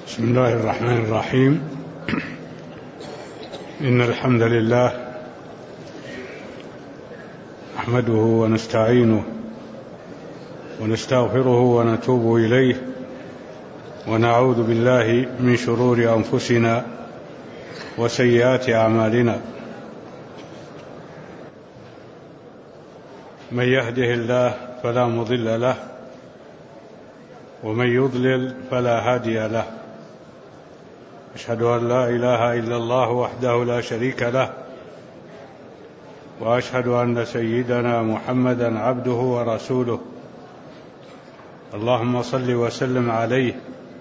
بسم الله الرحمن الرحيم. إن الحمد لله نحمده ونستعينه ونستغفره ونتوب إليه ونعوذ بالله من شرور أنفسنا وسيئات أعمالنا. من يهده الله فلا مضل له ومن يضلل فلا هادي له. أشهد أن لا إله إلا الله وحده لا شريك له، وأشهد أن سيدنا محمدا عبده ورسوله. اللهم صل وسلم عليه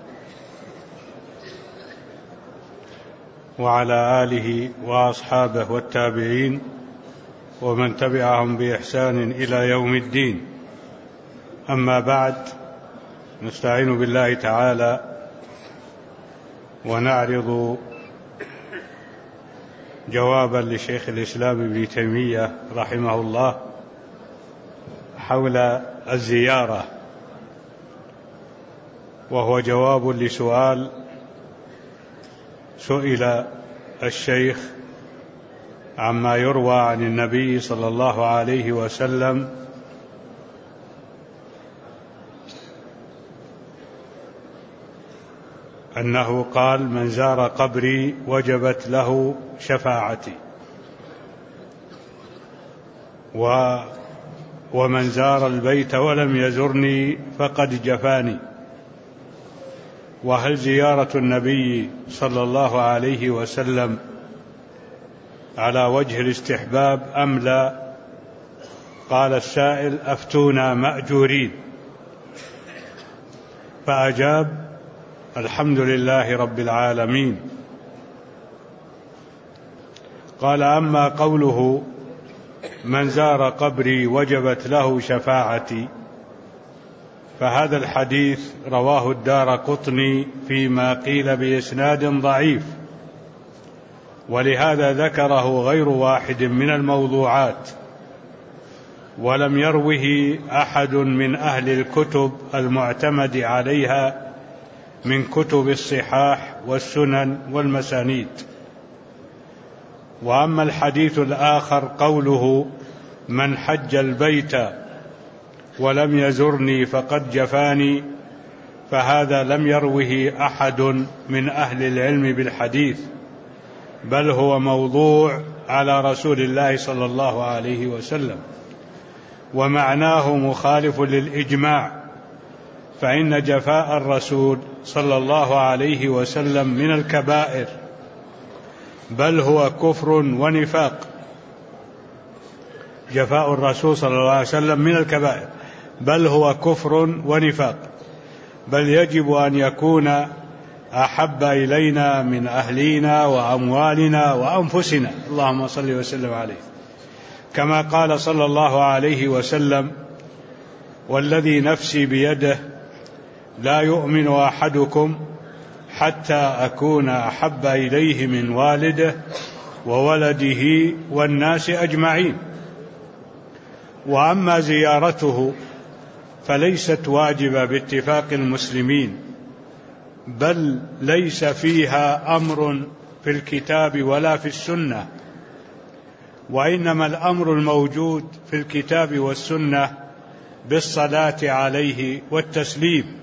وعلى آله وأصحابه والتابعين ومن تبعهم بإحسان إلى يوم الدين. أما بعد، نستعين بالله تعالى ونعرض جوابا لشيخ الإسلام ابن تيمية رحمه الله حول الزيارة، وهو جواب لسؤال سئل الشيخ عما يروى عن النبي صلى الله عليه وسلم أنه قال: من زار قبري وجبت له شفاعتي، ومن زار البيت ولم يزرني فقد جفاني. وهل زيارة النبي صلى الله عليه وسلم على وجه الاستحباب أم لا؟ قال السائل: أفتونا مأجورين. فأجاب: الحمد لله رب العالمين. قال: أما قوله من زار قبري وجبت له شفاعتي، فهذا الحديث رواه الدارقطني فيما قيل بإسناد ضعيف، ولهذا ذكره غير واحد من الموضوعات، ولم يروه أحد من أهل الكتب المعتمد عليها من كتب الصحاح والسنن والمسانيد. وأما الحديث الآخر قوله من حج البيت ولم يزرني فقد جفاني، فهذا لم يروه أحد من أهل العلم بالحديث، بل هو موضوع على رسول الله صلى الله عليه وسلم، ومعناه مخالف للإجماع، فإن جفاء الرسول صلى الله عليه وسلم من الكبائر، بل هو كفر ونفاق. جفاء الرسول صلى الله عليه وسلم من الكبائر، بل هو كفر ونفاق، بل يجب أن يكون أحب إلينا من أهلينا وأموالنا وأنفسنا، اللهم صل وسلم عليه، كما قال صلى الله عليه وسلم: والذي نفسي بيده لا يؤمن أحدكم حتى أكون أحب إليه من والده وولده والناس أجمعين. وأما زيارته فليست واجبة باتفاق المسلمين، بل ليس فيها أمر في الكتاب ولا في السنة، وإنما الأمر الموجود في الكتاب والسنة بالصلاة عليه والتسليم.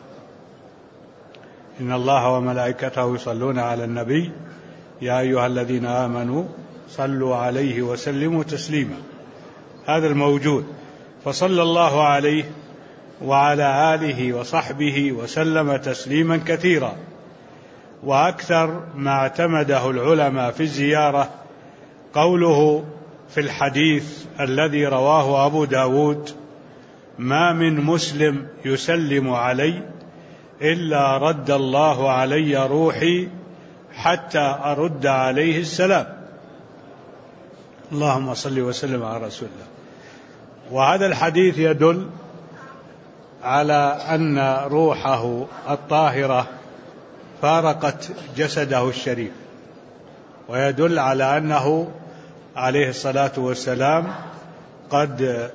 إن الله وملائكته يصلون على النبي يا أيها الذين آمنوا صلوا عليه وسلموا تسليما، هذا الموجود. فصلى الله عليه وعلى آله وصحبه وسلم تسليما كثيرا. وأكثر ما اعتمده العلماء في الزيارة قوله في الحديث الذي رواه أبو داود: ما من مسلم يسلم علي إلا رد الله علي روحي حتى أرد عليه السلام. اللهم صل وسلم على رسول الله. وهذا الحديث يدل على أن روحه الطاهرة فارقت جسده الشريف، ويدل على أنه عليه الصلاة والسلام قد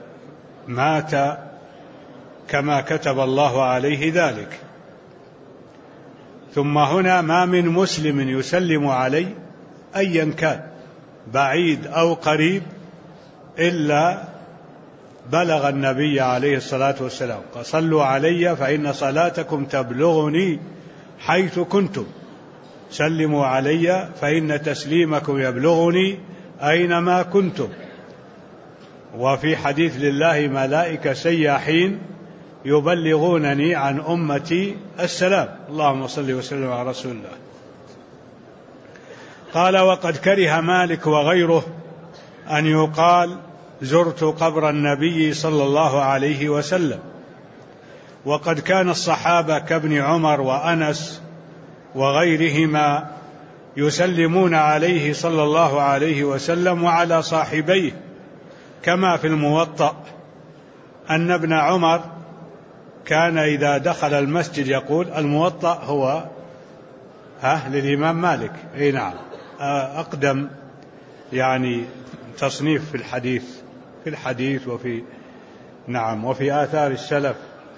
مات كما كتب الله عليه ذلك. ثم هنا ما من مسلم يسلم علي أيا كان بعيد أو قريب إلا بلغ النبي عليه الصلاة والسلام. صلوا علي فإن صلاتكم تبلغني حيث كنتم، سلموا علي فإن تسليمكم يبلغني أينما كنتم. وفي حديث لله ملائكة سياحين يبلغونني عن أمتي السلام. اللهم صل وسلم على رسول الله. قال: وقد كره مالك وغيره أن يقال زرت قبر النبي صلى الله عليه وسلم. وقد كان الصحابة كابن عمر وأنس وغيرهما يسلمون عليه صلى الله عليه وسلم وعلى صاحبيه، كما في الموطأ أن ابن عمر كان إذا دخل المسجد يقول، الموطأ هو للإمام مالك، أي نعم، أقدم يعني تصنيف في الحديث وفي نعم وفي آثار السلف.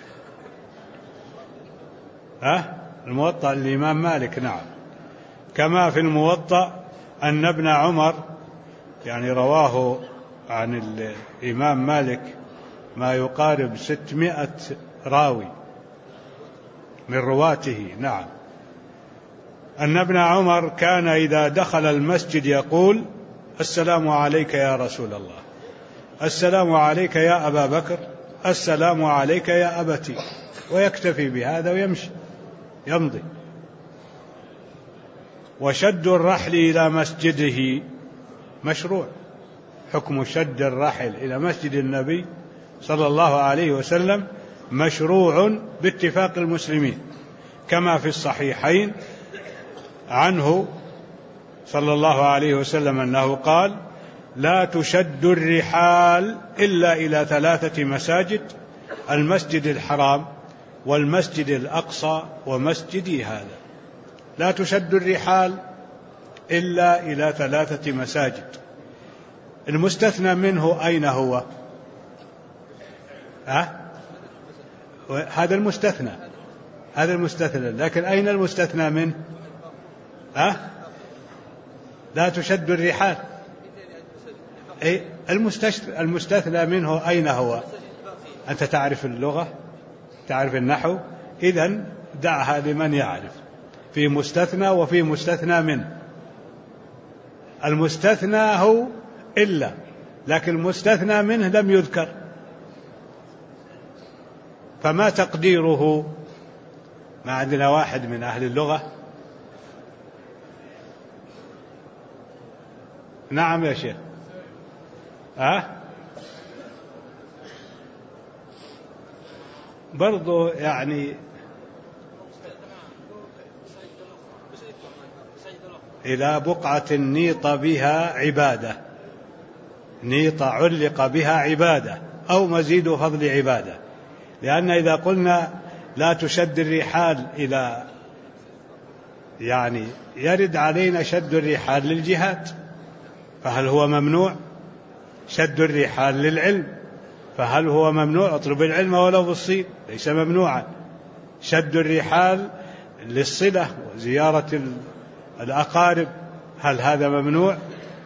الموطأ الإمام مالك، نعم. كما في الموطأ أن ابن عمر يعني رواه عن الإمام مالك ما يقارب 600 راوي من رواته، نعم، أن ابن عمر كان إذا دخل المسجد يقول: السلام عليك يا رسول الله، السلام عليك يا أبا بكر، السلام عليك يا أبتي، ويكتفي بهذا ويمشي يمضي. وشد الرحل إلى مسجده مشروع. حكم شد الرحل إلى مسجد النبي صلى الله عليه وسلم مشروع باتفاق المسلمين، كما في الصحيحين عنه صلى الله عليه وسلم أنه قال: لا تشد الرحال إلا إلى 3 مساجد: المسجد الحرام والمسجد الأقصى ومسجدي هذا. لا تشد الرحال إلا إلى 3 مساجد. المستثنى منه أين هو؟ هذا المستثنى، لكن أين المستثنى منه؟ لا تشد الرحال، المستثنى منه أين هو؟ أنت تعرف اللغة، تعرف النحو، إذن دعها لمن يعرف. في مستثنى وفي مستثنى منه. المستثنى هو إلا، لكن المستثنى منه لم يذكر، فما تقديره؟ ما عندنا واحد من أهل اللغة؟ نعم يا شيخ. برضو يعني إلى بقعة نيط بها عبادة، نيط علق بها عبادة أو مزيد فضل عبادة. لأن إذا قلنا لا تشد الرحال إلى، يعني يرد علينا شد الرحال للجهاد، فهل هو ممنوع؟ شد الرحال للعلم، فهل هو ممنوع؟ اطلب العلم ولو بالصين، ليس ممنوعا. شد الرحال للصلة وزيارة الأقارب، هل هذا ممنوع؟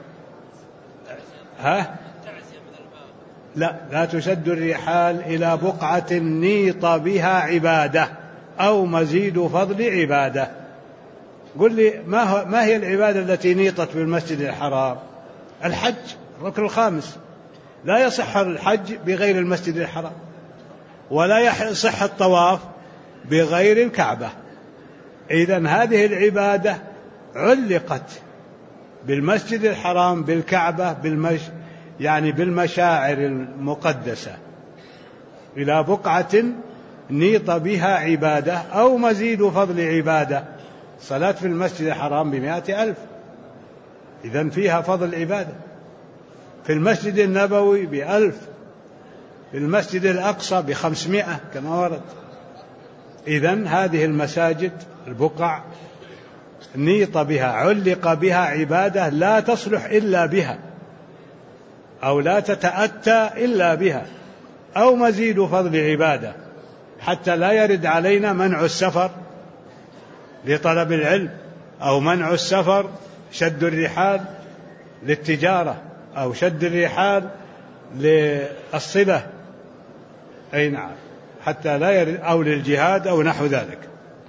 لا تشد الرحال إلى بقعة نيط بها عبادة أو مزيد فضل عبادة. قل لي ما هي العبادة التي نيطت بالمسجد الحرام؟ الحج، الركن الخامس. لا يصح الحج بغير المسجد الحرام، ولا يصح الطواف بغير الكعبة. إذن هذه العبادة علقت بالمسجد الحرام، بالكعبة، يعني بالمشاعر المقدسة، إلى بقعة نيط بها عبادة أو مزيد فضل عبادة. صلاة في المسجد الحرام ب100,000، إذن فيها فضل عبادة. في المسجد النبوي ب1000، في المسجد الأقصى ب500 كما ورد. إذن هذه المساجد البقع نيط بها، علق بها عبادة لا تصلح إلا بها، أو لا تتأتى إلا بها، أو مزيد فضل عبادة، حتى لا يرد علينا منع السفر لطلب العلم، أو منع السفر، شد الرحال للتجارة، أو شد الرحال للصلة، أي نعم، حتى لا أو للجهاد أو نحو ذلك.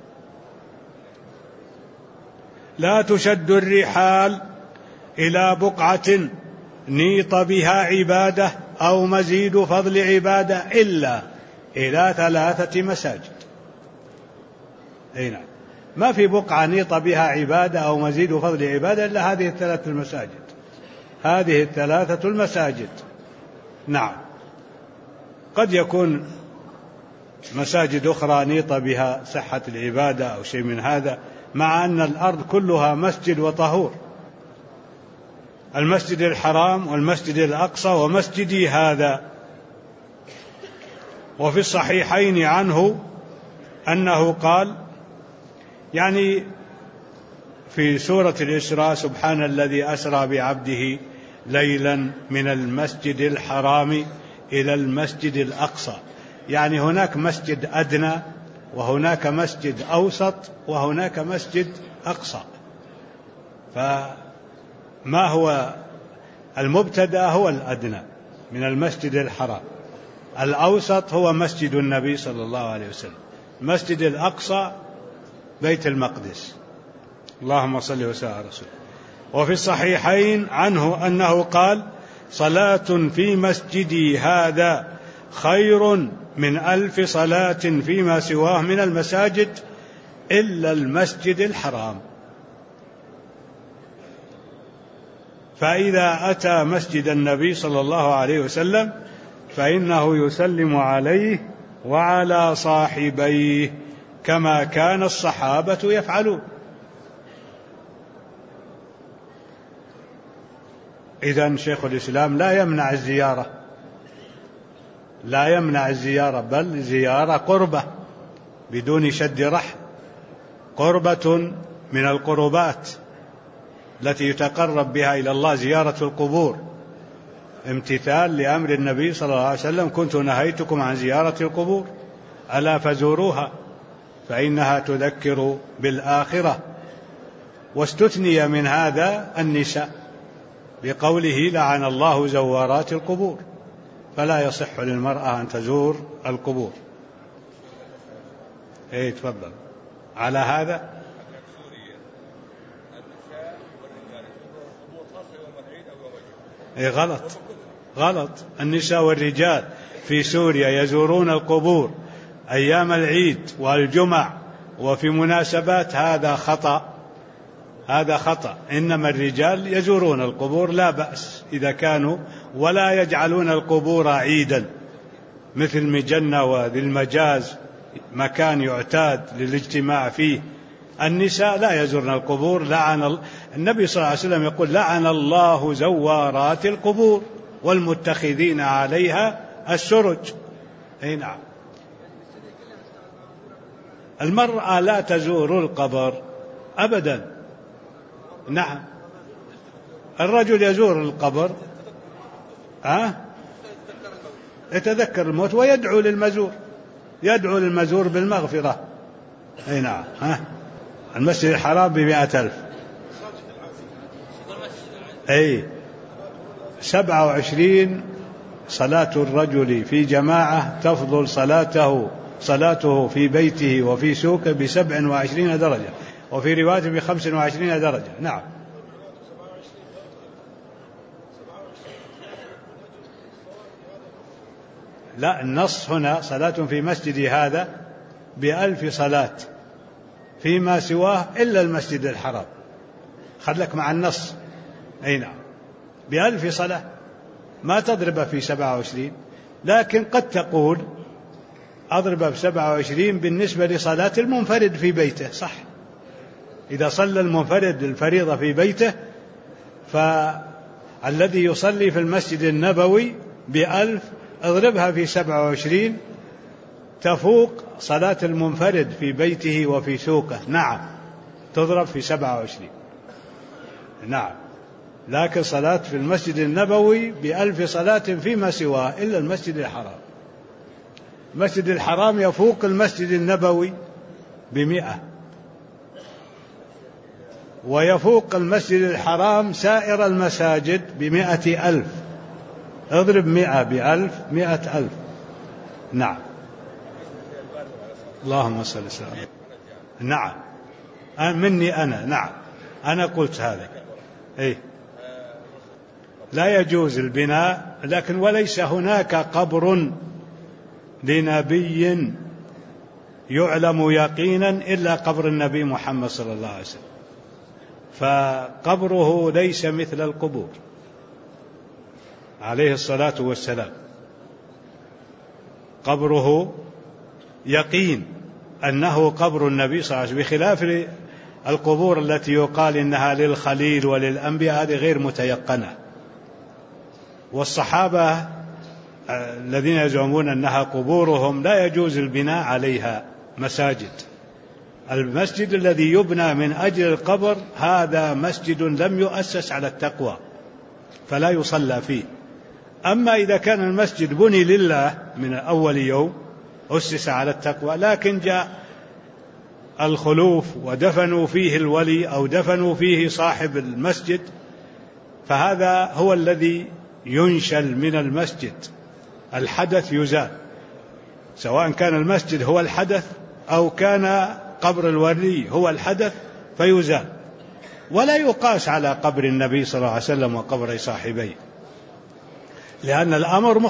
لا تشد الرحال إلى بقعة نيط بها عبادة أو مزيد فضل عبادة إلا إلى 3 مساجد. أي نعم، ما في بقعة نيط بها عبادة أو مزيد فضل عبادة إلا هذه 3 المساجد، هذه 3 المساجد. نعم، قد يكون مساجد أخرى نيط بها صحة العبادة أو شيء من هذا، مع أن الأرض كلها مسجد وطهور، المسجد الحرام والمسجد الأقصى ومسجدي هذا. وفي الصحيحين عنه أنه قال، يعني في سورة الإسراء: سبحان الذي أسرى بعبده ليلا من المسجد الحرام إلى المسجد الأقصى، يعني هناك مسجد أدنى، وهناك مسجد أوسط، وهناك مسجد أقصى. فما هو المبتدأ هو الأدنى من المسجد الحرام، الأوسط هو مسجد النبي صلى الله عليه وسلم، المسجد الأقصى بيت المقدس. اللهم صل وسلم على رسوله. وفي الصحيحين عنه أنه قال: صلاة في مسجدي هذا خير من 1000 صلاة فيما سواه من المساجد إلا المسجد الحرام. فإذا أتى مسجد النبي صلى الله عليه وسلم فإنه يسلم عليه وعلى صاحبيه كما كان الصحابة يفعلون. إذن شيخ الإسلام لا يمنع الزيارة، لا يمنع الزيارة، بل زيارة قربة بدون شد رحل، قربة من القربات التي يتقرب بها إلى الله، زيارة القبور، امتثال لأمر النبي صلى الله عليه وسلم: كنت نهيتكم عن زيارة القبور ألا فزوروها فإنها تذكر بالآخرة. واستثني من هذا النساء بقوله: لعن الله زوارات القبور، فلا يصح للمرأة أن تزور القبور. ايه تفضل. على هذا ايه غلط. النساء والرجال في سوريا يزورون القبور أيام العيد والجمع وفي مناسبات، هذا خطأ. إنما الرجال يزورون القبور لا بأس إذا كانوا، ولا يجعلون القبور عيدا مثل مجنة وذي المجاز مكان يعتاد للاجتماع فيه. النساء لا يزورن القبور. النبي صلى الله عليه وسلم يقول: لعن الله زوارات القبور والمتخذين عليها السرج. أي نعم، المرأة لا تزور القبر أبدا. نعم، الرجل يزور القبر يتذكر الموت ويدعو للمزور بالمغفرة. أي نعم. المسجد الحرام ب100,000. أي 27 صلاة الرجل في جماعة تفضل صلاته في بيته وفي سوقه ب27 درجة، وفي رواية ب25 درجة. نعم. لا، النص هنا: صلاة في مسجدي هذا ب1000 صلاة فيما سواه إلا المسجد الحرام. خلك مع النص. أي نعم، ب1000 صلاة، ما تضرب في 27. لكن قد تقول أضرب ب27 بالنسبة لصلاة المنفرد في بيته، صح. إذا صلى المنفرد الفريضة في بيته، فالذي يصلي في المسجد النبوي ب1000 اضربها في 27 تفوق صلاة المنفرد في بيته وفي سوقه. نعم، تضرب في 27. نعم، لكن صلاة في المسجد النبوي ب1000 صلاة فيما سواه إلا المسجد الحرام. المسجد الحرام يفوق المسجد النبوي ب100. ويفوق المسجد الحرام سائر المساجد ب100,000. اضرب 100 ب1000 100,000. نعم. اللهم صل وسلم. نعم مني أنا. نعم أنا قلت هذا. إيه لا يجوز البناء، لكن وليس هناك قبر لنبي يعلم يقينا إلا قبر النبي محمد صلى الله عليه وسلم، فقبره ليس مثل القبور عليه الصلاة والسلام. قبره يقين أنه قبر النبي صلى الله عليه وسلم، بخلاف القبور التي يقال إنها للخليل وللأنبياء، هذه غير متيقنة. والصحابة الذين يزعمون أنها قبورهم لا يجوز البناء عليها مساجد. المسجد الذي يبنى من أجل القبر هذا مسجد لم يؤسس على التقوى فلا يصلى فيه. أما إذا كان المسجد بني لله من أول يوم أسس على التقوى، لكن جاء الخلوف ودفنوا فيه الولي أو دفنوا فيه صاحب المسجد، فهذا هو الذي ينشل من المسجد. الحدث يزال، سواء كان المسجد هو الحدث أو كان قبر الولي هو الحدث فيزال، ولا يقاس على قبر النبي صلى الله عليه وسلم وقبر صاحبيه، لأن الأمر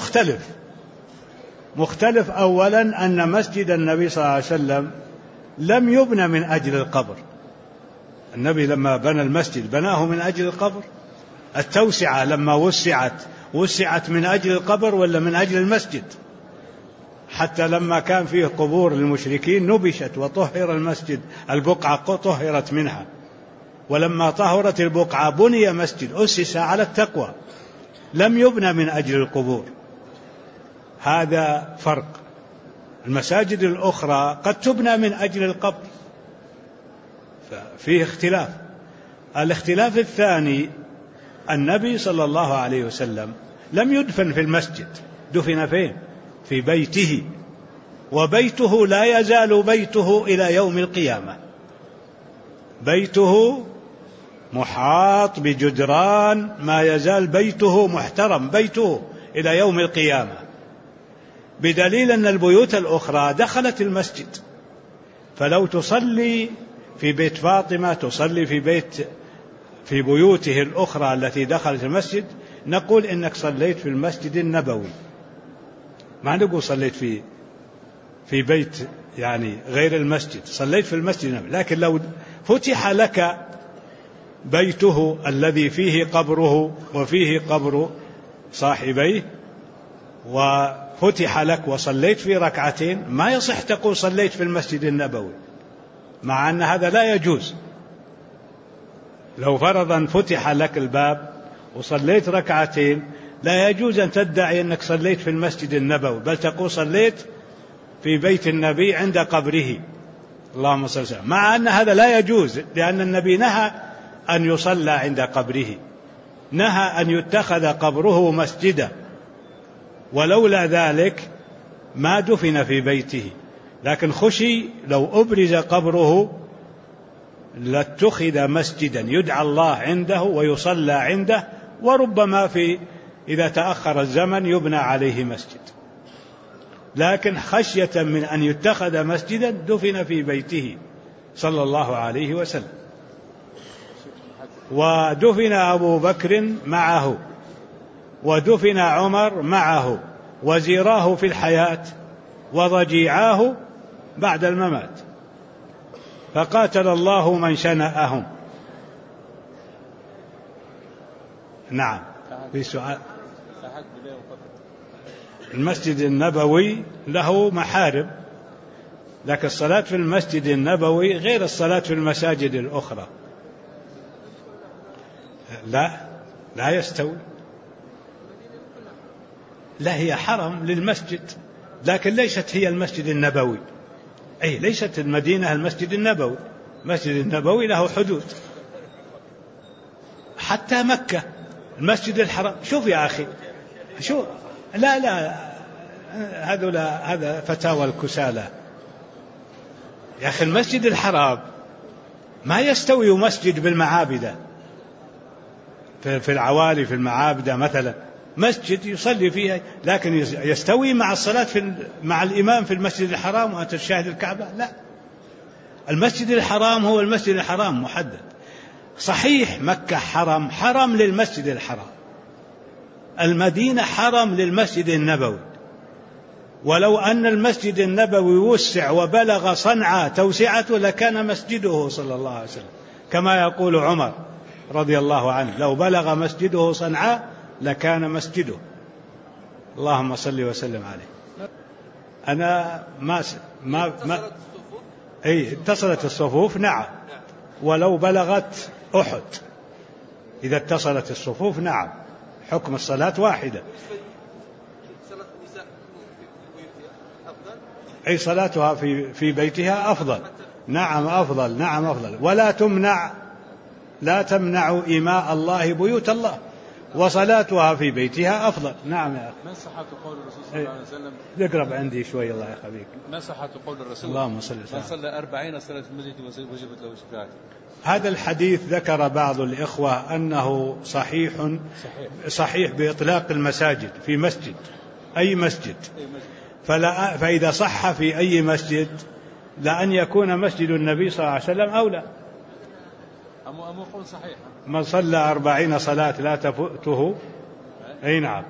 مختلف. أولا أن مسجد النبي صلى الله عليه وسلم لم يبنى من أجل القبر. النبي لما بنى المسجد بناه من أجل القبر. التوسعة لما وسعت من أجل القبر ولا من أجل المسجد؟ حتى لما كان فيه قبور للمشركين نبشت وطهر المسجد، البقعة طهرت منها، ولما طهرت البقعة بني مسجد أسس على التقوى لم يبنى من أجل القبور. هذا فرق. المساجد الأخرى قد تبنى من أجل القبر، ففيه اختلاف. الاختلاف الثاني النبي صلى الله عليه وسلم لم يدفن في المسجد، دفن فين؟ في بيته، وبيته لا يزال بيته إلى يوم القيامة. بيته محاط بجدران، ما يزال بيته محترم، بيته إلى يوم القيامة، بدليل أن البيوت الأخرى دخلت المسجد. فلو تصلي في بيت فاطمة، تصلي في بيوته الأخرى التي دخلت المسجد، نقول إنك صليت في المسجد النبوي، ما نقول صليت في بيت يعني غير المسجد، صليت في المسجد النبوي. لكن لو فتح لك بيته الذي فيه قبره وفيه قبر صاحبيه وفتح لك وصليت في ركعتين، ما يصح تقول صليت في المسجد النبوي، مع أن هذا لا يجوز. لو فرضا فتح لك الباب وصليت ركعتين لا يجوز أن تدعي أنك صليت في المسجد النبوي، بل تقول صليت في بيت النبي عند قبره، اللهم صل وسلم، مع أن هذا لا يجوز، لأن النبي نهى أن يصلى عند قبره، نهى أن يتخذ قبره مسجدا، ولولا ذلك ما دفن في بيته. لكن خشي لو أبرز قبره لاتخذ مسجدا يدعى الله عنده ويصلى عنده، وربما إذا تأخر الزمن يبنى عليه مسجد. لكن خشية من أن يتخذ مسجدا دفن في بيته صلى الله عليه وسلم. ودفن أبو بكر معه، ودفن عمر معه، وزيراه في الحياة وضجيعاه بعد الممات، فقاتل الله من شنأهم. نعم. في سؤال. المسجد النبوي له محارم، لكن الصلاة في المسجد النبوي غير الصلاة في المساجد الأخرى. لا يستوي. لا، هي حرم للمسجد، لكن ليست هي المسجد النبوي. أي ليست المدينة المسجد النبوي، المسجد النبوي له حدود. حتى مكة المسجد الحرام، شوف يا أخي، شوف، لا هذا فتاوى الكسالى يا أخي. المسجد الحرام ما يستوي مسجد بالمعابد في العوالي في المعابد مثلا، مسجد يصلي فيها، لكن يستوي مع الصلاة مع الإمام في المسجد الحرام وأنت تشاهد الكعبة؟ لا، المسجد الحرام هو المسجد الحرام محدد. صحيح مكة حرم للمسجد الحرام، المدينة حرم للمسجد النبوي، ولو أن المسجد النبوي وسع وبلغ صنعاء توسعته لكان مسجده صلى الله عليه وسلم، كما يقول عمر رضي الله عنه: لو بلغ مسجده صنعاء لكان مسجده. اللهم صل وسلم عليه. أنا ما اتصلت الصفوف، نعم، ولو بلغت أحد، إذا اتصلت الصفوف نعم، حكم الصلاة واحدة. أي صلاتها في بيتها أفضل، نعم أفضل، نعم أفضل، لا تمنع إماء الله بيوت الله، وصلاتها في بيتها أفضل. نعم يا أخي. ما صحة قول الرسول صلى الله عليه وسلم؟ اقرب عندي شوي الله يخليك. ما صحة قول الرسول؟ اللهم صل وسلم. من صلى 40 صلاة في المسجد وجبت له شفاعته. هذا الحديث ذكر بعض الإخوة أنه صحيح بإطلاق المساجد في مسجد، أي مسجد، فإذا صح في أي مسجد لأن يكون مسجد النبي صلى الله عليه وسلم أولى. أم قول صحيح. من صلى 40 صلاة لا تفوته، أي نعم،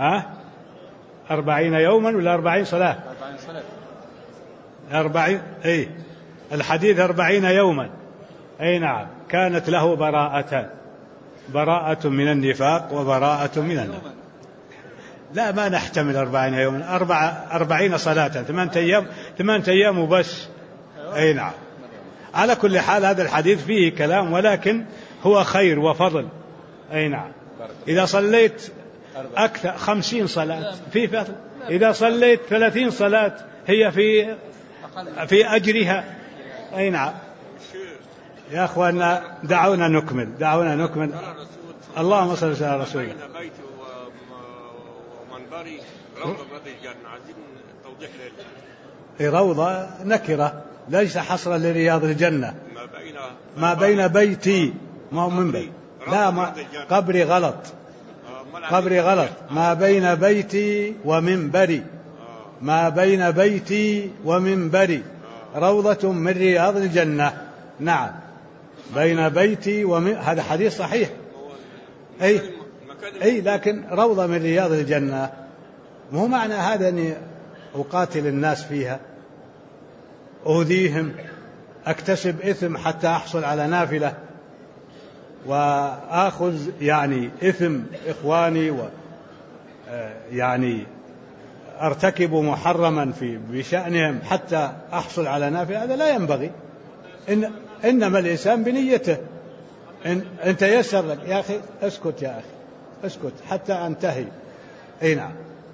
40 يوما ولا 40 صلاة؟ 40 صلاة. 40، أي الحديث 40 يوما، أي نعم، كانت له براءتان: براءة من النفاق وبراءة من النار. لا، ما نحتمل 40 يوما، 40 صلاة، 8 أيام وبس. أي نعم. على كل حال هذا الحديث فيه كلام، ولكن هو خير وفضل. أي نعم. إذا صليت أكثر 50 صلاة في فضل، إذا صليت 30 صلاة هي في أجرها. أي نعم. يا أخوانا دعونا نكمل. اللهم صل على رسول الله. بيتي ومنبري روضة من الجنة، عايزين توضيح روضة نكرة ليس حصرا لرياض الجنة. ما بين بيتي، ما هو منبر، لا، قبري غلط. ما بين بيتي ومنبري، ما بين بيتي ومنبري روضة من رياض الجنة. نعم، بين بيتي هذا حديث صحيح. أي لكن روضة من رياض الجنة، مو معنى هذا أني أقاتل الناس فيها، أؤذيهم، أكتسب إثم حتى أحصل على نافلة، وآخذ يعني إثم إخواني، يعني أرتكب محرما بشأنهم حتى أحصل على نافلة. هذا لا ينبغي. إنما الإنسان بنيته. إن تيسر لك يا أخي اسكت، يا أخي اسكت حتى أنتهي. أي نعم،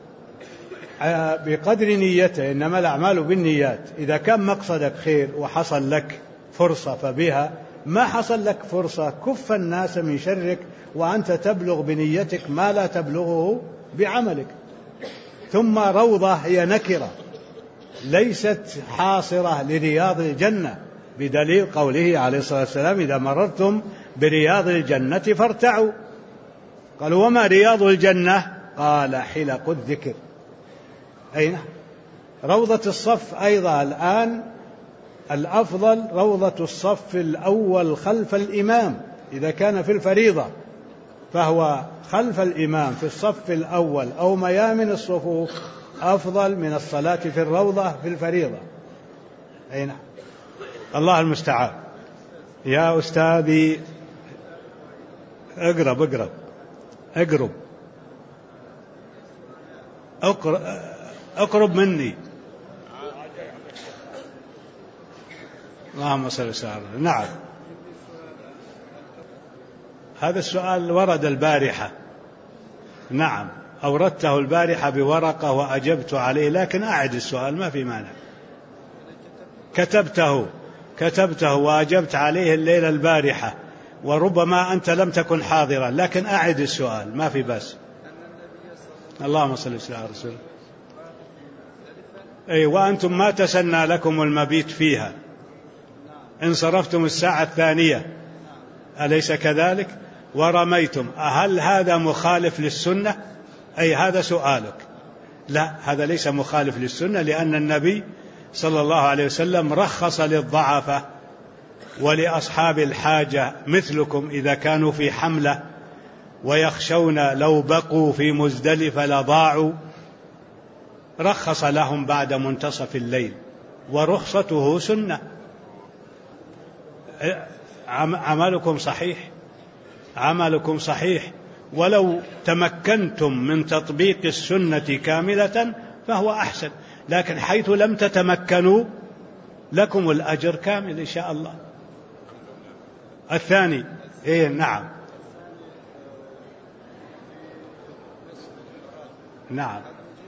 بقدر نيته، إنما الأعمال بالنيات. إذا كان مقصدك خير وحصل لك فرصة فبها، ما حصل لك فرصة كف الناس من شرك، وأنت تبلغ بنيتك ما لا تبلغه بعملك. ثم روضة هي نكرة ليست حاصرة لرياض الجنة، بدليل قوله عليه الصلاة والسلام: إذا مررتم برياض الجنة فارتعوا. قالوا: وما رياض الجنة؟ قال: حلق الذكر. أين روضة الصف أيضا الآن الأفضل روضة الصف الأول خلف الإمام، إذا كان في الفريضة فهو خلف الإمام في الصف الأول أو ميامن الصفوف أفضل من الصلاة في الروضة في الفريضة. أين الله المستعان. يا أستاذي اقرب مني. اللهم صل وسلم. نعم، هذا السؤال ورد البارحة. نعم، أوردته البارحة بورقة وأجبت عليه، لكن أعد السؤال ما في مانع. كتبته وأجبت عليه الليلة البارحة، وربما أنت لم تكن حاضرا، لكن أعد السؤال ما في بس. اللهم صل وسلم على رسول الله. أي وأنتم ما تسنى لكم المبيت فيها. انصرفتم الساعة الثانية، أليس كذلك؟ ورميتم، هل هذا مخالف للسنة؟ أي هذا سؤالك. لا، هذا ليس مخالف للسنة، لأن النبي صلى الله عليه وسلم رخص للضعفاء ولأصحاب الحاجة مثلكم إذا كانوا في حملة ويخشون لو بقوا في مزدلفة لضاعوا، رخص لهم بعد منتصف الليل، ورخصته سنة. عملكم صحيح، عملكم صحيح، ولو تمكنتم من تطبيق السنة كاملة فهو أحسن، لكن حيث لم تتمكنوا لكم الأجر كامل إن شاء الله. الثاني نعم، نعم،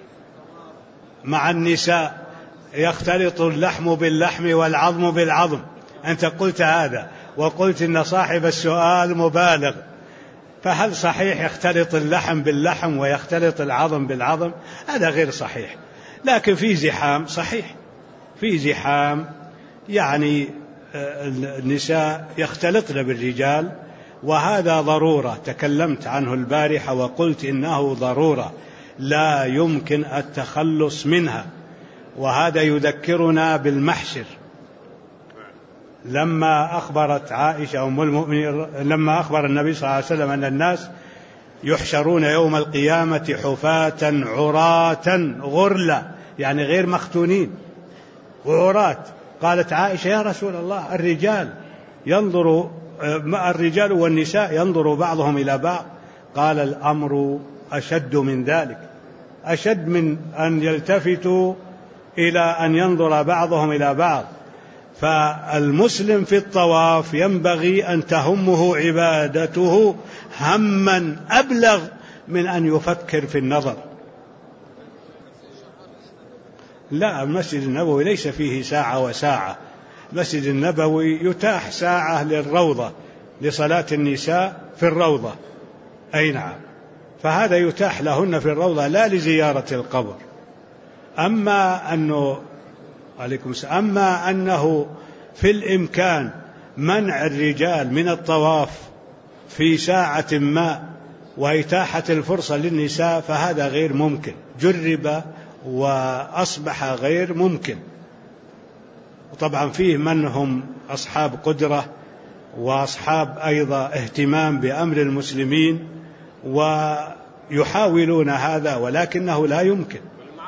مع النساء يختلط اللحم باللحم والعظم بالعظم. أنت قلت هذا، وقلت إن صاحب السؤال مبالغ، فهل صحيح يختلط اللحم باللحم ويختلط العظم بالعظم؟ هذا غير صحيح، لكن في زحام صحيح، في زحام يعني النساء يختلطن بالرجال، وهذا ضرورة تكلمت عنه البارحة وقلت إنه ضرورة لا يمكن التخلص منها. وهذا يذكرنا بالمحشر، لما أخبرت عائشة أم المؤمنين، لما أخبر النبي صلى الله عليه وسلم أن الناس يحشرون يوم القيامة حفاة عراة غرلا، يعني غير مختونين وعراة، قالت عائشة يا رسول الله الرجال والنساء ينظر بعضهم إلى بعض، قال الأمر أشد من ذلك، أشد من أن يلتفتوا إلى أن ينظر بعضهم إلى بعض. فالمسلم في الطواف ينبغي أن تهمه عبادته هما أبلغ من أن يفكر في النظر. لا، المسجد النبوي ليس فيه ساعة وساعة، المسجد النبوي يتاح ساعة للروضة، لصلاة النساء في الروضة، أي نعم، فهذا يتاح لهن في الروضة لا لزيارة القبر. أما أنه في الإمكان منع الرجال من الطواف في ساعة ما وإتاحة الفرصة للنساء فهذا غير ممكن، جرب وأصبح غير ممكن. وطبعا فيه من هم أصحاب قدرة وأصحاب أيضا اهتمام بأمر المسلمين ويحاولون هذا، ولكنه لا يمكن.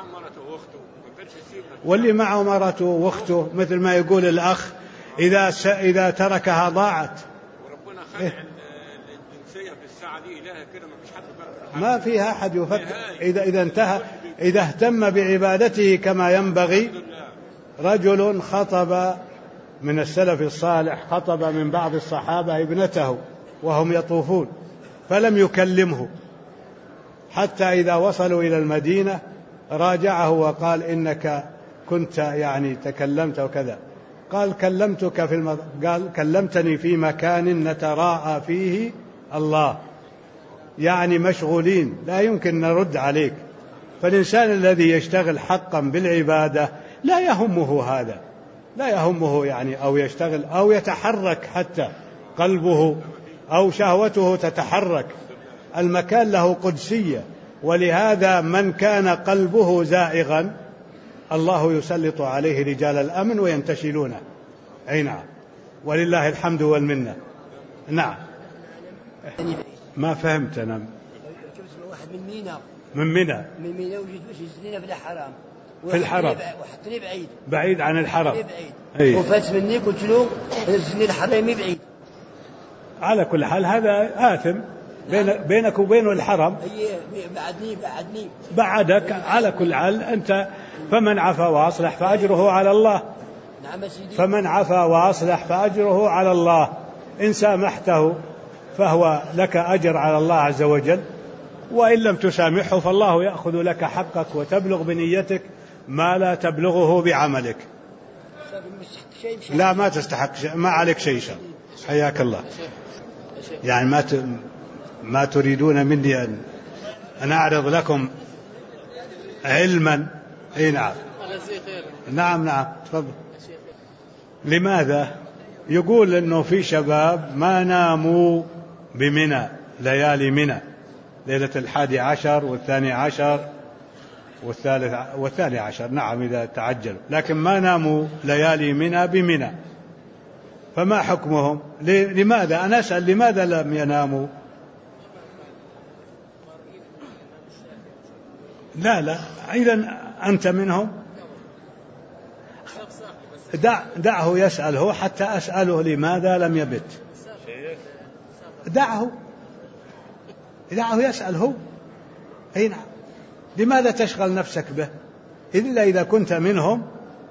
واللي معه مرته واخته مثل ما يقول الأخ إذا تركها ضاعت. وربنا خلق الجنسية في الساعة دي إلهة كده، ما فيها أحد يفكر. إذا اهتم بعبادته كما ينبغي. رجل خطب من السلف الصالح، خطب من بعض الصحابة ابنته وهم يطوفون، فلم يكلمه حتى إذا وصلوا إلى المدينة راجعه وقال إنك كنت يعني تكلمت وكذا. قال كلمتك قال كلمتني في مكان نتراءى فيه الله، يعني مشغولين لا يمكن نرد عليك. فالإنسان الذي يشتغل حقا بالعبادة لا يهمه هذا، لا يهمه يعني أو يشتغل أو يتحرك حتى قلبه أو شهوته تتحرك. المكان له قدسية، ولهذا من كان قلبه زائغا الله يسلط عليه رجال الأمن وينتشلونه. أي نعم، ولله الحمد والمنة. نعم، ما فهمت أنا. واحد من مينا وجد وش يزنينا في الحرام، في الحرم وحطني بعيد عن الحرم، بعيد. وفات مني قلت له الزني الحرامي بعيد. على كل حال هذا آثم بينك وبين الحرم. بعدني بعدك. على كل حال أنت فمن عفا وأصلح فأجره على الله. نعم سيدي. فمن عفا وأصلح فأجره على الله، إن سامحته فهو لك أجر على الله عز وجل، وإن لم تسامحه فالله يأخذ لك حقك وتبلغ بنيتك ما لا تبلغه بعملك. لا، ما تستحق شيء، ما عليك شيء. حياك الله. يعني ما تريدون مني أن أعرض لكم علما. أي نعم، نعم تفضل. لماذا؟ يقول إنه في شباب ما ناموا بمنى ليالي منى، ليلة 11 و12 والثاني عشر، نعم إذا تعجلوا، لكن ما ناموا ليالي منى بمنى، فما حكمهم؟ لماذا؟ أنا أسأل لماذا لم يناموا؟ لا إذن أنت منهم، دعه يسأل هو حتى أسأله لماذا لم يبت. دعه يسأل هو. أي نعم، لماذا تشغل نفسك به إلا إذا كنت منهم؟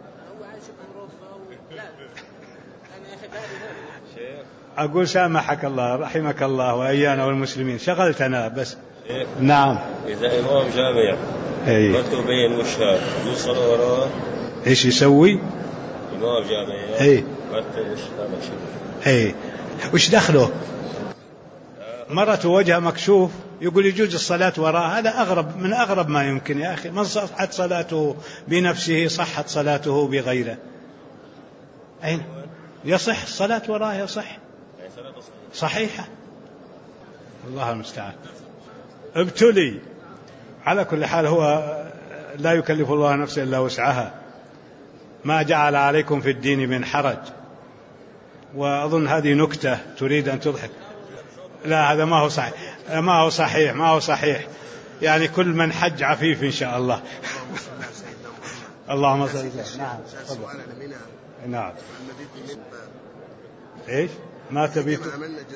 أقول سامحك الله رحمك الله وإيانا والمسلمين، شغلتنا بس. نعم. إذا إمام جامع ما تبين وشها يوصل وراه إيش يسوي؟ إمام جامع ما تبين وش دخله؟ مرة وجهه مكشوف يقول يجوز الصلاة وراء، هذا أغرب ما يمكن يا أخي. من صحت صلاته بنفسه صحت صلاته بغيره. أين يصح الصلاة وراء؟ يصح صحيحة. الله المستعان. ابتلي. على كل حال هو لا يكلف الله نفسا إلا وسعها، ما جعل عليكم في الدين من حرج. وأظن هذه نكتة تريد أن تضحك. لا هذا ما هو صحيح يعني كل من حج عفيف إن شاء الله. اللهم صل وسلم. نعم. إيش ما تبيتون؟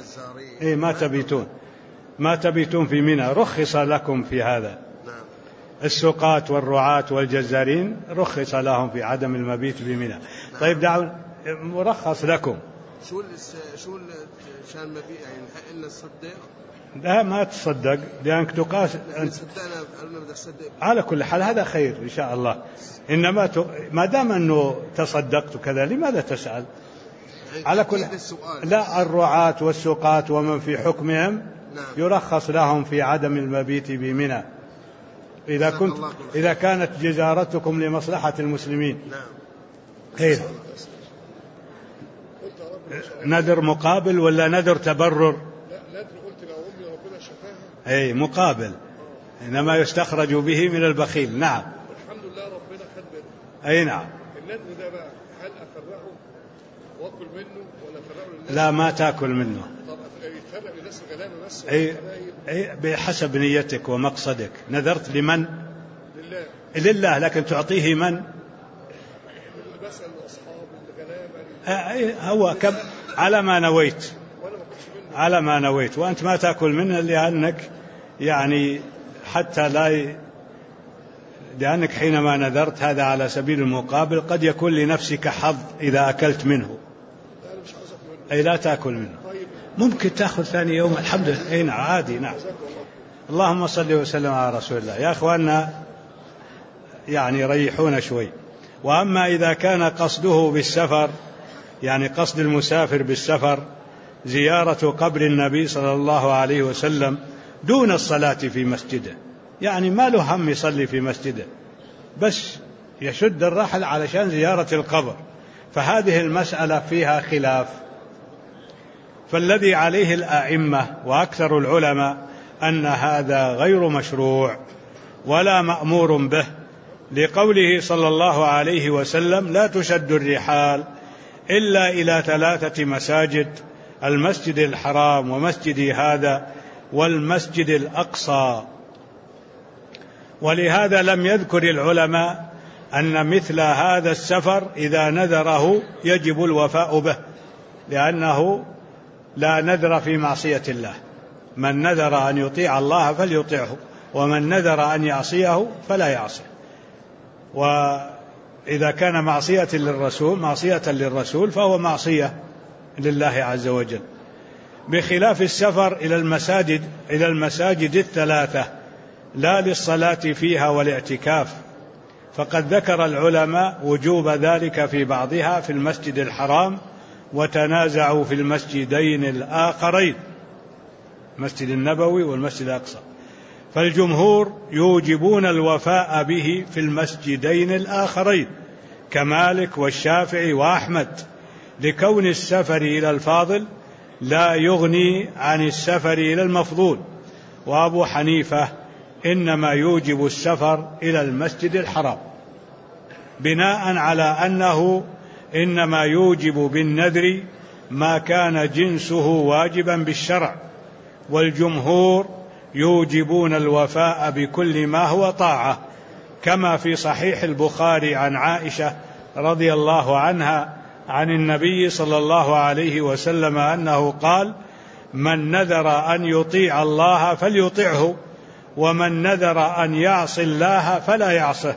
ما تبيتون في منى، رخص لكم في هذا. السقاة والرعاة والجزارين رخص لهم في عدم المبيت بمنى. طيب دعوا مرخص لكم. شو شان مبيت يعني إن نصدق؟ لا ما تصدق لأنك تقاس. على كل حال هذا خير إن شاء الله. إنما ما دام أنه تصدقت كذا لماذا تسأل؟ على كل لا، الرعاة والسقاة ومن في حكمهم يرخص لهم في عدم المبيت بمنى إذا كانت جزارتكم لمصلحة المسلمين. خير. نذر مقابل ولا نذر تبرر؟ نذر قلت لو أمي ربنا شفاها. مقابل، إنما يستخرج به من البخيل. نعم. الحمد لله ربنا خد منه. نعم. النذر ده بقى هل أفرقه وأكل منه ولا أفرقه للناس؟ لا ما تأكل منه. طب يفرق للناس الغلابة بس؟ بحسب نيتك ومقصدك. نذرت لمن؟ لله. لكن تعطيه من؟ مثلا أصحاب الغلابة. هو كم على ما نويت وأنت ما تأكل منه لأنك يعني حتى لأنك حينما نذرت هذا على سبيل المقابل قد يكون لنفسك حظ إذا أكلت منه. لا تأكل منه. ممكن تأخذ ثاني يوم الحمد لله. نعم عادي. نعم. اللهم صل وسلم على رسول الله. يا أخواننا يعني ريحونا شوي. وأما إذا كان قصده بالسفر يعني قصد المسافر بالسفر زيارة قبر النبي صلى الله عليه وسلم دون الصلاة في مسجده، يعني ما له هم يصلي في مسجده بس يشد الرحل علشان زيارة القبر، فهذه المسألة فيها خلاف. فالذي عليه الأئمة وأكثر العلماء أن هذا غير مشروع ولا مأمور به، لقوله صلى الله عليه وسلم: لا تشد الرحال إلا إلى 3 مساجد: المسجد الحرام ومسجدي هذا والمسجد الأقصى. ولهذا لم يذكر العلماء أن مثل هذا السفر إذا نذره يجب الوفاء به، لأنه لا نذر في معصية الله. من نذر أن يطيع الله فليطيعه، ومن نذر أن يعصيه فلا يعصيه. وإذا كان معصية للرسول فهو معصية لله عز وجل، بخلاف السفر إلى المساجد 3 لا للصلاة فيها والاعتكاف، فقد ذكر العلماء وجوب ذلك في بعضها في المسجد الحرام، وتنازعوا في المسجدين الآخرين، المسجد النبوي والمسجد الأقصى، فالجمهور يوجبون الوفاء به في المسجدين الآخرين كمالك والشافعي وأحمد، لكون السفر إلى الفاضل لا يغني عن السفر إلى المفضول. وأبو حنيفة إنما يوجب السفر إلى المسجد الحرام بناء على أنه إنما يوجب بالنذر ما كان جنسه واجبا بالشرع، والجمهور يوجبون الوفاء بكل ما هو طاعة، كما في صحيح البخاري عن عائشة رضي الله عنها عن النبي صلى الله عليه وسلم أنه قال: من نذر أن يطيع الله فليطعه، ومن نذر أن يعصي الله فلا يعصه.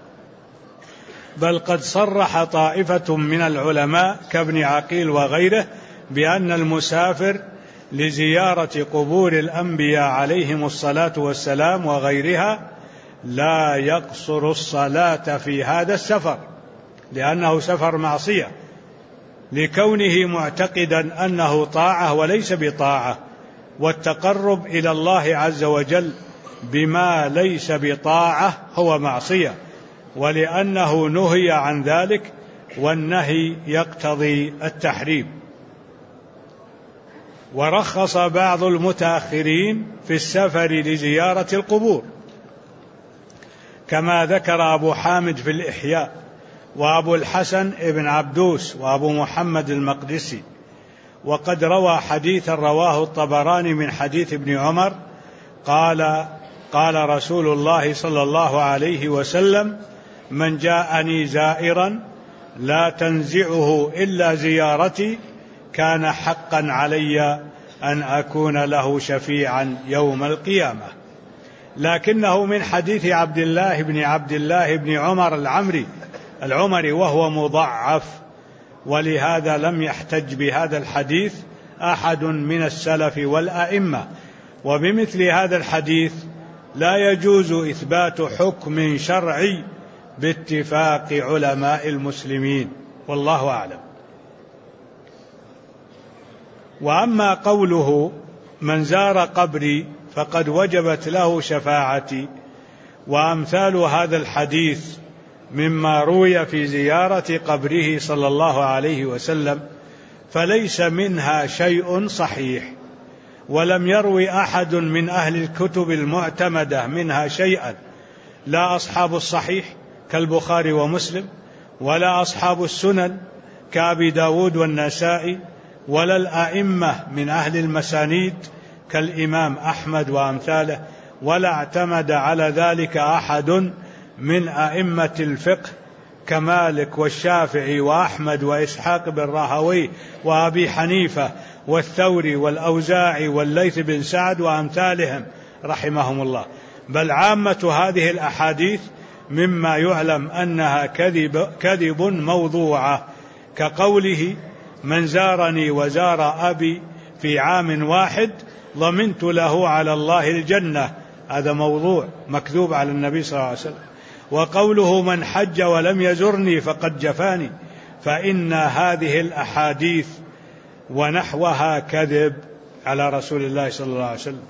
بل قد صرح طائفة من العلماء كابن عقيل وغيره بأن المسافر لزيارة قبور الأنبياء عليهم الصلاة والسلام وغيرها لا يقصر الصلاة في هذا السفر، لأنه سفر معصية، لكونه معتقدا أنه طاعة وليس بطاعة، والتقرب إلى الله عز وجل بما ليس بطاعة هو معصية، ولأنه نهي عن ذلك، والنهي يقتضي التحريم. ورخص بعض المتأخرين في السفر لزيارة القبور، كما ذكر أبو حامد في الإحياء، وأبو الحسن ابن عبدوس، وأبو محمد المقدسي. وقد روى حديثا رواه الطبراني من حديث ابن عمر قال رسول الله صلى الله عليه وسلم: من جاءني زائرا لا تنزعه إلا زيارتي كان حقا علي أن أكون له شفيعا يوم القيامة. لكنه من حديث عبد الله بن عمر العمري وهو مضعف، ولهذا لم يحتج بهذا الحديث أحد من السلف والأئمة. وبمثل هذا الحديث لا يجوز إثبات حكم شرعي باتفاق علماء المسلمين، والله أعلم. وأما قوله: من زار قبري فقد وجبت له شفاعتي، وأمثال هذا الحديث مما روي في زيارة قبره صلى الله عليه وسلم، فليس منها شيء صحيح، ولم يروي أحد من أهل الكتب المعتمدة منها شيئا، لا أصحاب الصحيح كالبخاري ومسلم، ولا أصحاب السنن كأبي داود والنسائي، ولا الأئمة من أهل المسانيد كالإمام أحمد وأمثاله، ولا اعتمد على ذلك أحد من أئمة الفقه كمالك والشافعي وأحمد وإسحاق بن راهويه وأبي حنيفة والثوري والأوزاعي والليث بن سعد وأمثالهم رحمهم الله. بل عامة هذه الأحاديث مما يعلم أنها كذب موضوعة، كقوله: من زارني وزار أبي في عام واحد ضمنت له على الله الجنة، هذا موضوع مكذوب على النبي صلى الله عليه وسلم. وقوله: من حج ولم يزرني فقد جفاني، فإن هذه الأحاديث ونحوها كذب على رسول الله صلى الله عليه وسلم.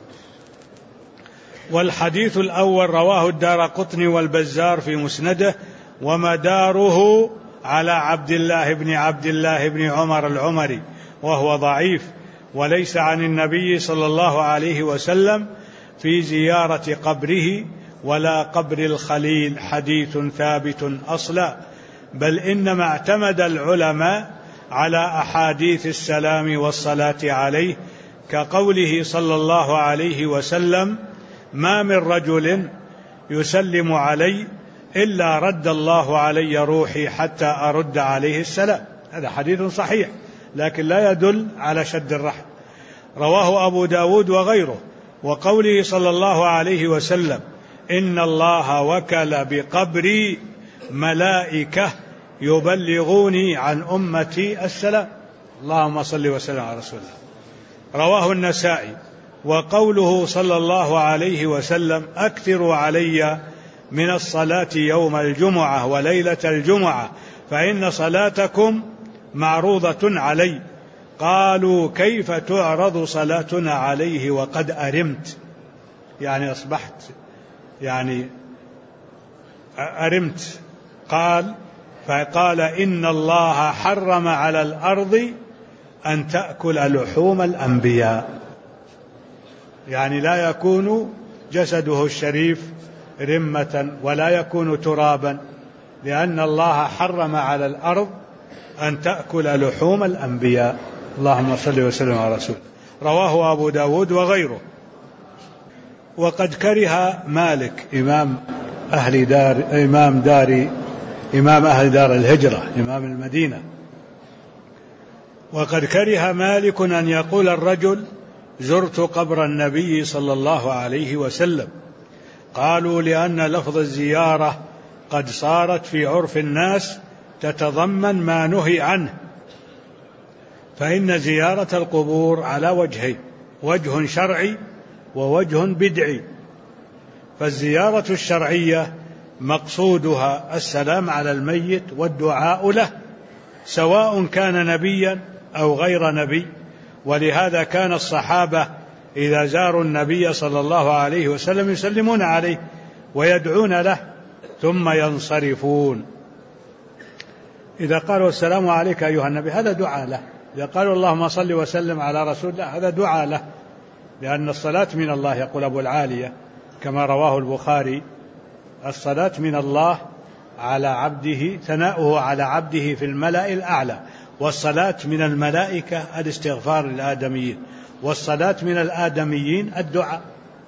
والحديث الأول رواه الدارقطني والبزار في مسنده، ومداره على عبد الله بن عمر العمري، وهو ضعيف، وليس عن النبي صلى الله عليه وسلم في زيارة قبره ولا قبر الخليل حديث ثابت أصلا، بل إنما اعتمد العلماء على أحاديث السلام والصلاة عليه، كقوله صلى الله عليه وسلم: ما من رجل يسلم علي إلا رد الله علي روحي حتى أرد عليه السلام. هذا حديث صحيح، لكن لا يدل على شد الرحم. رواه أبو داود وغيره. وقوله صلى الله عليه وسلم: إن الله وكل بقبري ملائكة يبلغوني عن أمتي السلام. اللهم صل وسلم على رسول الله. رواه النسائي. وقوله صلى الله عليه وسلم: أكثروا علي من الصلاة يوم الجمعة وليلة الجمعة فإن صلاتكم معروضة علي. قالوا: كيف تعرض صلاتنا عليه وقد أرمت؟ يعني أصبحت أرمت. قال: فقال إن الله حرم على الأرض أن تأكل لحوم الأنبياء، يعني لا يكون جسده الشريف رمة ولا يكون ترابا، لأن الله حرم على الأرض أن تأكل لحوم الأنبياء. اللهم صل وسلم على رسول. رواه أبو داود وغيره. وقد كره مالك إمام أهل دار الهجرة إمام المدينة، وقد كره مالك أن يقول الرجل زرت قبر النبي صلى الله عليه وسلم. قالوا لأن لفظ الزيارة قد صارت في عرف الناس تتضمن ما نهي عنه، فإن زيارة القبور على وجهين: وجه شرعي ووجه بدعي. فالزيارة الشرعية مقصودها السلام على الميت والدعاء له، سواء كان نبيا أو غير نبي. ولهذا كان الصحابة إذا زاروا النبي صلى الله عليه وسلم يسلمون عليه ويدعون له ثم ينصرفون. إذا قالوا السلام عليك أيها النبي هذا دعاء له، إذا قالوا اللهم صل وسلم على رسول الله هذا دعاء له، لأن الصلاة من الله. يقول أبو العالية كما رواه البخاري: الصلاة من الله على عبده، ثناؤه على عبده في الملأ الأعلى. والصلاة من الملائكة الاستغفار للآدميين، والصلاة من الآدميين الدعاء.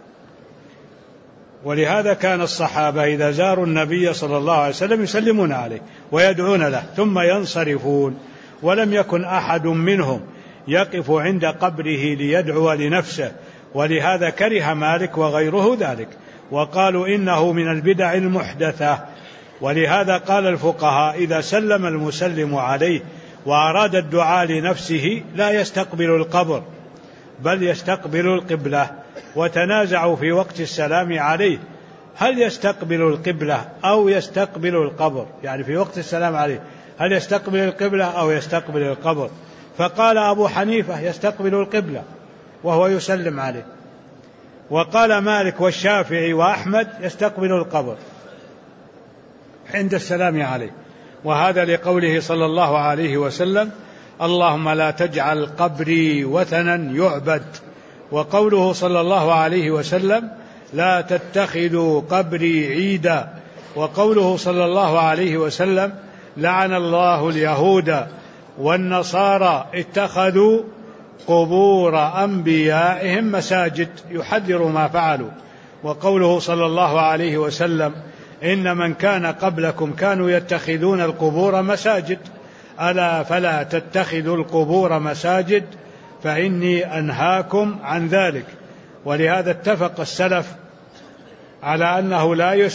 ولهذا كان الصحابة إذا زاروا النبي صلى الله عليه وسلم يسلمون عليه ويدعون له ثم ينصرفون. ولم يكن أحد منهم يقف عند قبره ليدعو لنفسه، ولهذا كره مالك وغيره ذلك، وقالوا إنه من البدع المحدثة. ولهذا قال الفقهاء: إذا سلم المسلم عليه وأراد الدعاء لنفسه لا يستقبل القبر بل يستقبل القبلة. وتنازعوا في وقت السلام عليه هل يستقبل القبلة أو يستقبل القبر، يعني في وقت السلام عليه هل يستقبل القبلة أو يستقبل القبر. فقال أبو حنيفة يستقبل القبلة وهو يسلم عليه، وقال مالك والشافعي وأحمد يستقبل القبر عند السلام عليه. وهذا لقوله صلى الله عليه وسلم: اللهم لا تجعل قبري وثنا يعبد. وقوله صلى الله عليه وسلم: لا تتخذوا قبري عيدا. وقوله صلى الله عليه وسلم: لعن الله اليهود والنصارى اتخذوا قبور أنبيائهم مساجد، يحذر ما فعلوا. وقوله صلى الله عليه وسلم: إن من كان قبلكم كانوا يتخذون القبور مساجد، ألا فلا تتخذوا القبور مساجد فإني أنهاكم عن ذلك. ولهذا اتفق السلف على أنه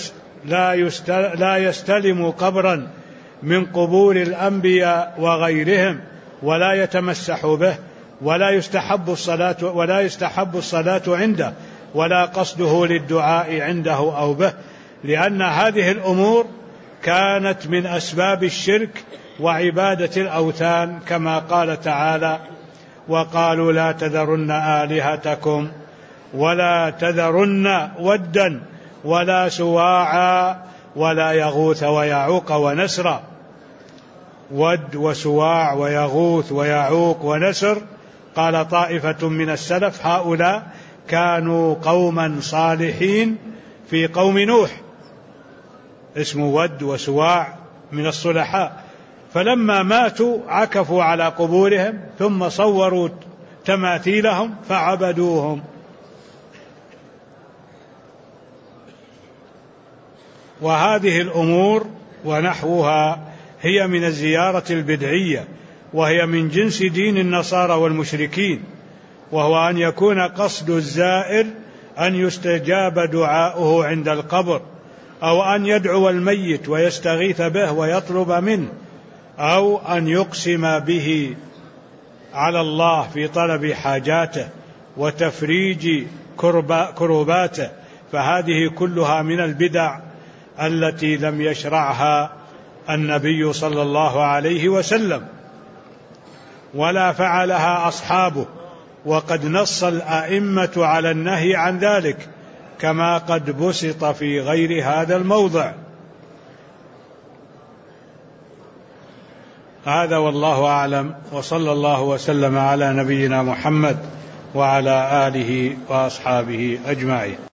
لا يستلم قبرا من قبور الأنبياء وغيرهم ولا يتمسح به ولا يستحب الصلاة عنده ولا قصده للدعاء عنده أو به، لأن هذه الأمور كانت من أسباب الشرك وعبادة الأوثان، كما قال تعالى: وقالوا لا تذرن آلهتكم ولا تذرن ودا ولا سواعا ولا يغوث ويعوق ونسرا. ود وسواع ويغوث ويعوق ونسر، قال طائفة من السلف هؤلاء كانوا قوما صالحين في قوم نوح، اسمه ود وسواع من الصلحاء، فلما ماتوا عكفوا على قبورهم ثم صوروا تماثيلهم فعبدوهم. وهذه الأمور ونحوها هي من الزيارة البدعية، وهي من جنس دين النصارى والمشركين، وهو أن يكون قصد الزائر أن يستجاب دعاؤه عند القبر، أو أن يدعو الميت ويستغيث به ويطلب منه، أو أن يقسم به على الله في طلب حاجاته وتفريج كرباته. فهذه كلها من البدع التي لم يشرعها النبي صلى الله عليه وسلم ولا فعلها أصحابه، وقد نص الأئمة على النهي عن ذلك كما قد بسط في غير هذا الموضع. هذا والله أعلم، وصلى الله وسلم على نبينا محمد وعلى آله وأصحابه أجمعين.